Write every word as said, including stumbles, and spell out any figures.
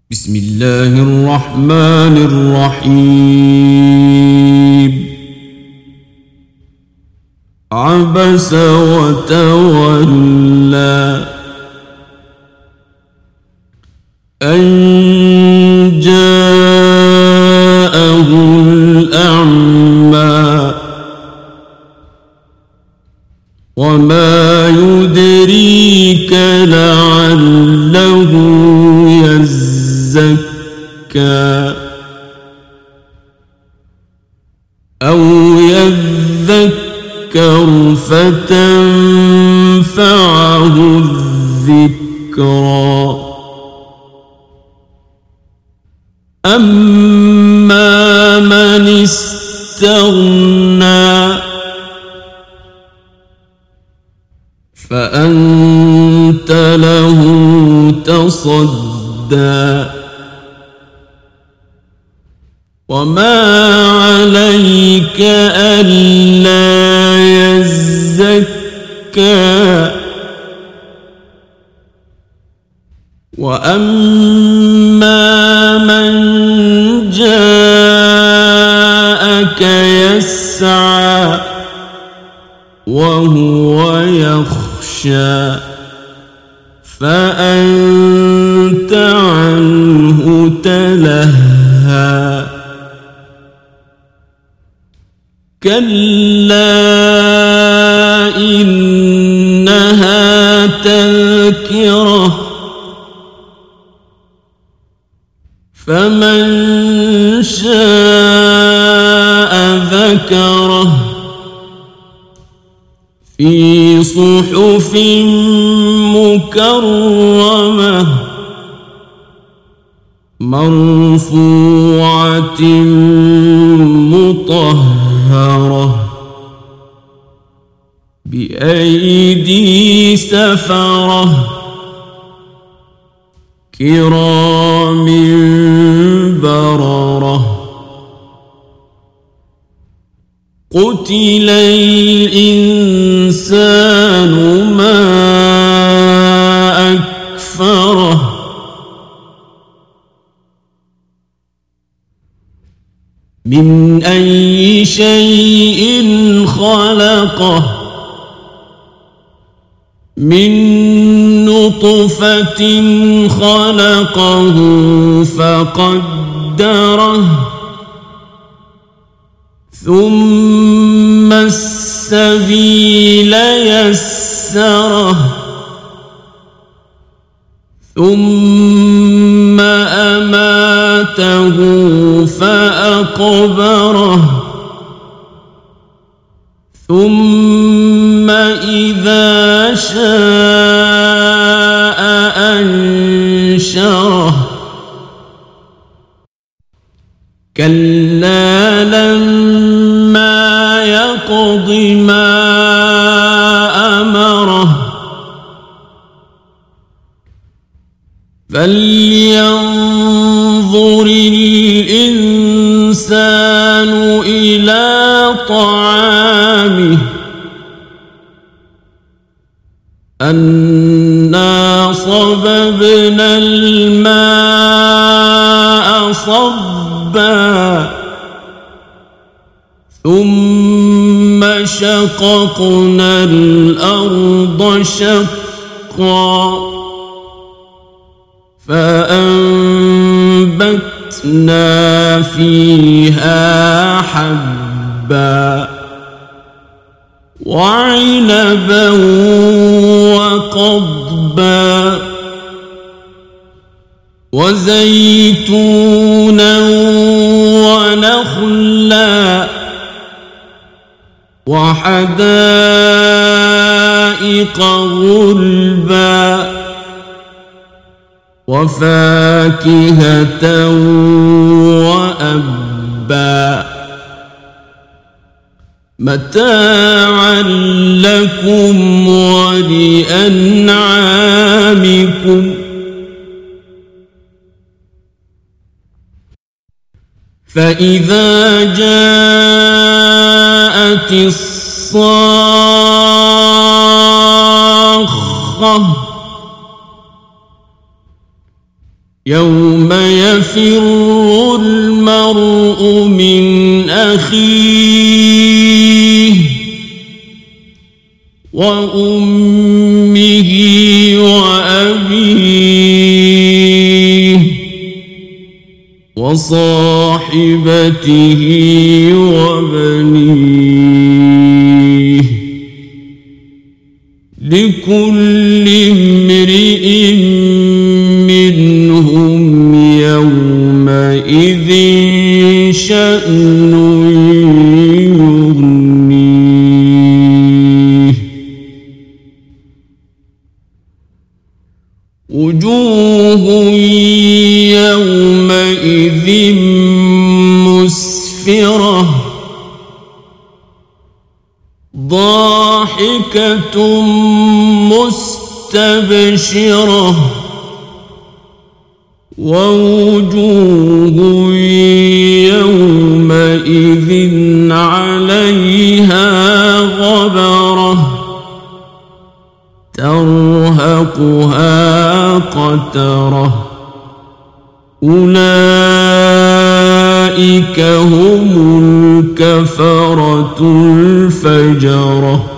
بسم الله الرحمن الرحيم. عبس وتولى أن جاءه الأعمى وما يدريك لعله يزكى أو يذكر فتنفعه الذكرى. أما من استغنى فأنت له تصدى وما عليك ألا يزكى. وأما من جاءك يسعى وهو يخشى فأنت عنه تلهى. كلا إنها تذكرة فمن شاء ذكره في صحف مكرمة مرفوعة مطهرة بأيدي سفرة كرام بررة. قتل الإنسان ما أكفره من أي شيء خلقه من نطفة خلقه فقدره ثم السبيل يسره ثم أماته فأقبره ثم إذا شاء أنشره. كلا لما يقض ما أمره فلينظر الإنسان إلى طعامه أنا صببنا الماء صبا ثم شققنا الأرض شقا فأنبتنا فيها حبا وعنبا وقضبا وزيتونا ونخلا وحدائق غلبا وفاكهة وأبا متاعا لكم ولأنعامكم. فإذا جاءت الصاخة يوم يفر المرء من أخيه وأمه وأبيه وصاحبته وبنيه لكل امرئ منهم يومئذ شأن يغنيه وجوه يومئذ مسفرة ضاحكة مستبشرة ووجوه يومئذ عليها غبرة ترهقها قترة أولئك هم الكفرة الفجرة.